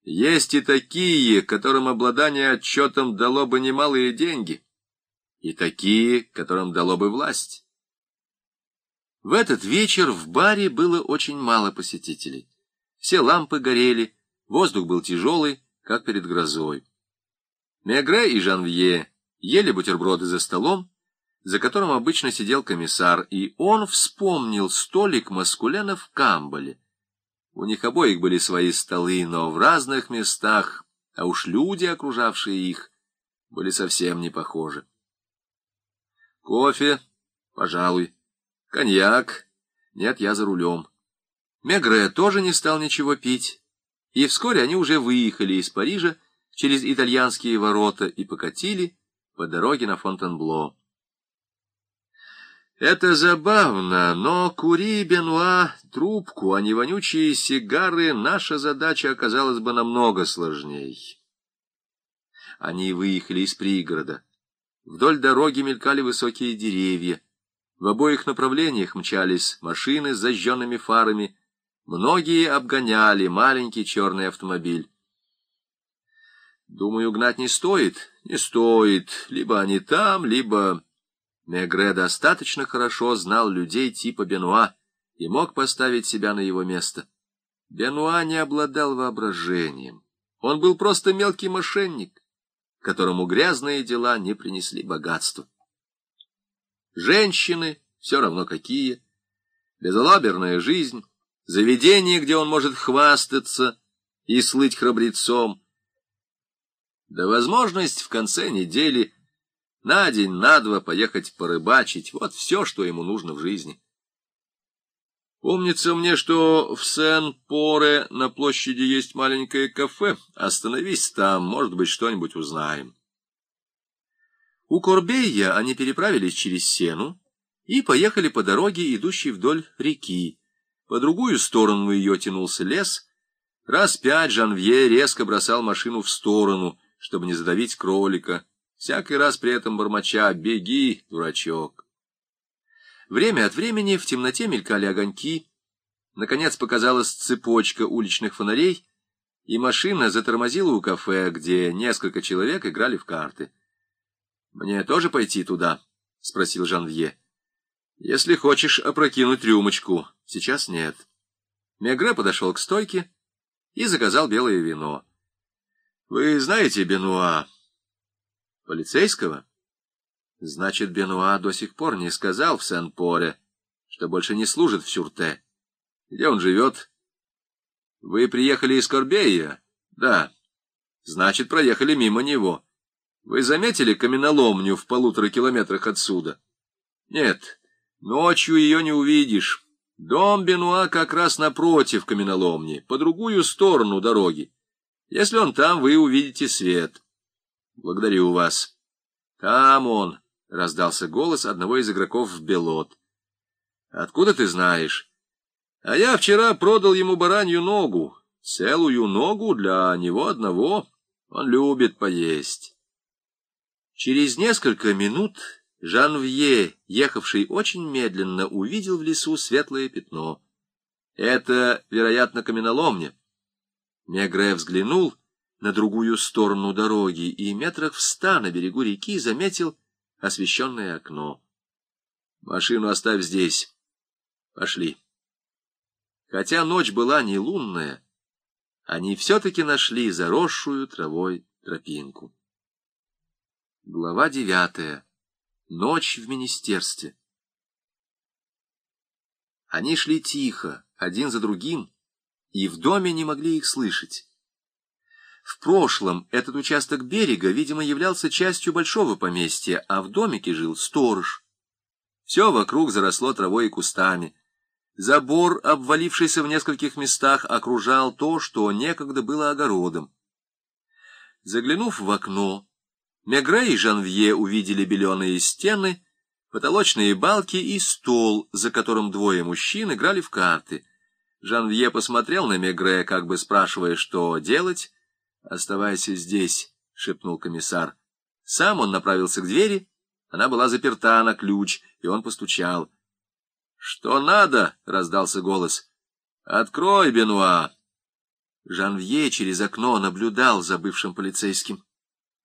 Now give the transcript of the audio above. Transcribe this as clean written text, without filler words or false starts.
Есть и такие, которым обладание отчетом дало бы немалые деньги, и такие, которым дало бы власть. В этот вечер в баре было очень мало посетителей. Все лампы горели, воздух был тяжелый, как перед грозой. Мегре и Жанвье ели бутерброды за столом, за которым обычно сидел комиссар, и он вспомнил столик Маскулена в Камбале. У них обоих были свои столы, но в разных местах, а уж люди, окружавшие их, были совсем не похожи. Кофе, пожалуй. Коньяк. Нет, я за рулем. Мегре тоже не стал ничего пить, и вскоре они уже выехали из Парижа через итальянские ворота и покатили по дороге на Фонтенбло. Это забавно, но кури, Бенуа, трубку, а не вонючие сигары, наша задача оказалась бы намного сложней. Они выехали из пригорода. Вдоль дороги мелькали высокие деревья. В обоих направлениях мчались машины с зажженными фарами. Многие обгоняли маленький черный автомобиль. Думаю, гнать не стоит. Не стоит. Либо они там, либо... Мегре достаточно хорошо знал людей типа Бенуа и мог поставить себя на его место. Бенуа не обладал воображением. Он был просто мелкий мошенник, которому грязные дела не принесли богатства. Женщины, все равно какие, безалаберная жизнь, заведение, где он может хвастаться и слыть храбрецом, да возможность в конце недели на день, на два поехать порыбачить — вот все, что ему нужно в жизни. Помнится мне, что в Сен-Поре на площади есть маленькое кафе. Остановись там, может быть, что-нибудь узнаем. У Корбейя они переправились через Сену и поехали по дороге, идущей вдоль реки. По другую сторону ее тянулся лес. Раз 5 Жанвье резко бросал машину в сторону, чтобы не задавить кролика, всякий раз при этом бормоча: «Беги, дурачок». Время от времени в темноте мелькали огоньки. Наконец показалась цепочка уличных фонарей, и машина затормозила у кафе, где несколько человек играли в карты. «Мне тоже пойти туда?» — спросил Жанвье. «Если хочешь опрокинуть рюмочку. Сейчас нет». Мегре подошел к стойке и заказал белое вино. «Вы знаете Бенуа?» «Полицейского?» «Значит, Бенуа до сих пор не сказал в Сен-Поре, что больше не служит в Сюрте. Где он живет?» «Вы приехали из Корбейя?» «Да». «Значит, проехали мимо него. Вы заметили каменоломню в 1,5 километрах отсюда?» «Нет, ночью ее не увидишь. Дом Бенуа как раз напротив каменоломни, по другую сторону дороги. Если он там, вы увидите свет». «Благодарю вас». «Там он», — раздался голос одного из игроков в белот. «Откуда ты знаешь?» «А я вчера продал ему баранью ногу, целую ногу для него одного. Он любит поесть». Через несколько минут Жанвье, ехавший очень медленно, увидел в лесу светлое пятно. Это, вероятно, каменоломня. Мегре взглянул на другую сторону дороги и метрах в 100 на берегу реки заметил освещенное окно. «Машину оставь здесь. Пошли». Хотя ночь была не лунная, они все-таки нашли заросшую травой тропинку. Глава 9. Ночь в министерстве. Они шли тихо, один за другим, и в доме не могли их слышать. В прошлом этот участок берега, видимо, являлся частью большого поместья, а в домике жил сторож. Все вокруг заросло травой и кустами. Забор, обвалившийся в нескольких местах, окружал то, что некогда было огородом. Заглянув в окно, Мегре и Жанвье увидели беленые стены, потолочные балки и стол, за которым двое мужчин играли в карты. Жанвье посмотрел на Мегре, как бы спрашивая, что делать. «Оставайся здесь», — шепнул комиссар. Сам он направился к двери, она была заперта на ключ, и он постучал. «Что надо?» — раздался голос. «Открой, Бенуа». Жанвье через окно наблюдал за бывшим полицейским.